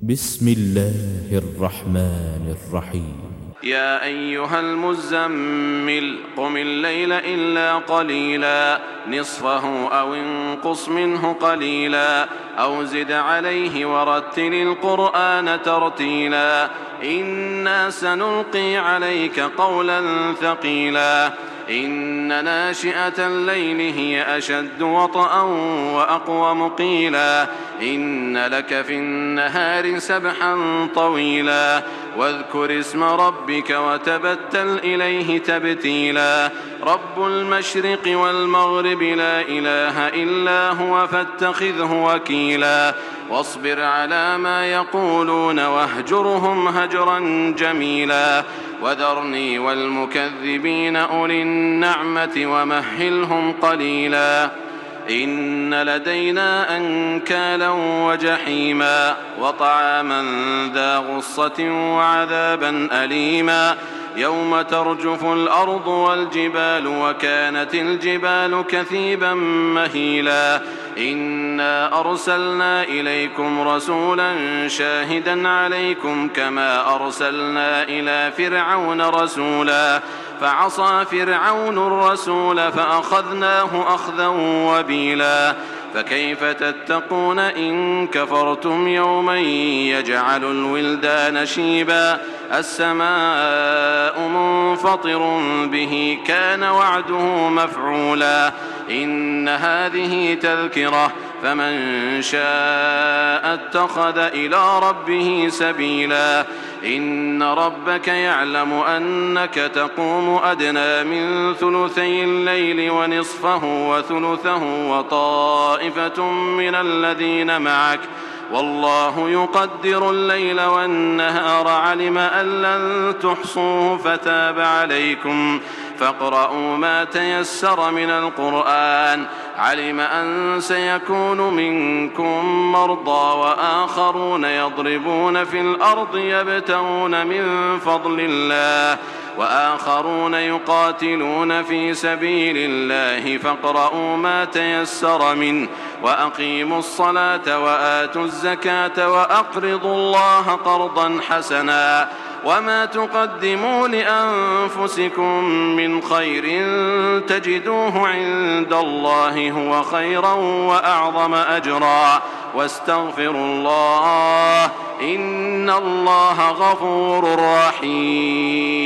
بسم الله الرحمن الرحيم. يا أيها المزمل قم الليل إلا قليلا نصفه أو انقص منه قليلا أو زد عليه ورتل القرآن ترتيلا إنا سنلقي عليك قولا ثقيلا إن ناشئة الليل هي أشد وطئا وأقوم قيلا إن لك في النهار سبحا طويلا واذكر اسم ربك وتبتل إليه تبتيلا رب المشرق والمغرب لا إله إلا هو فاتخذه وكيلا واصبر على ما يقولون واهجرهم هجرا جميلا وذرني والمكذبين أولي النعمة ومهلهم قليلا إن لدينا أنكالا وجحيما وطعاما ذا غصة وعذابا أليما يوم ترجف الأرض والجبال وكانت الجبال كثيبا مهيلا إنا أرسلنا إليكم رسولا شاهدا عليكم كما أرسلنا إلى فرعون رسولا فعصى فرعون الرسول فأخذناه أخذا وبيلا فكيف تتقون إن كفرتم يوما يجعل الولدان شيبا السماء منفطر به كان وعده مفعولا إن هذه تذكرة فمن شاء اتخذ إلى ربه سبيلا إن ربك يعلم أنك تقوم أدنى من ثلثي الليل ونصفه وثلثه وطائفة من الذين معك والله يقدر الليل والنهار علم أن لن تحصوه فتاب عليكم فاقرؤوا ما تيسر من القرآن علم أن سيكون منكم مرضى وآخرون يضربون في الأرض يبتغون من فضل الله وآخرون يقاتلون في سبيل الله فاقرؤوا ما تيسر منه وأقيموا الصلاة وآتوا الزكاة وأقرضوا الله قرضا حسنا وما تقدموا لأنفسكم من خير تجدوه عند الله هو خيرا وأعظم أجرا واستغفروا الله إن الله غفور رحيم.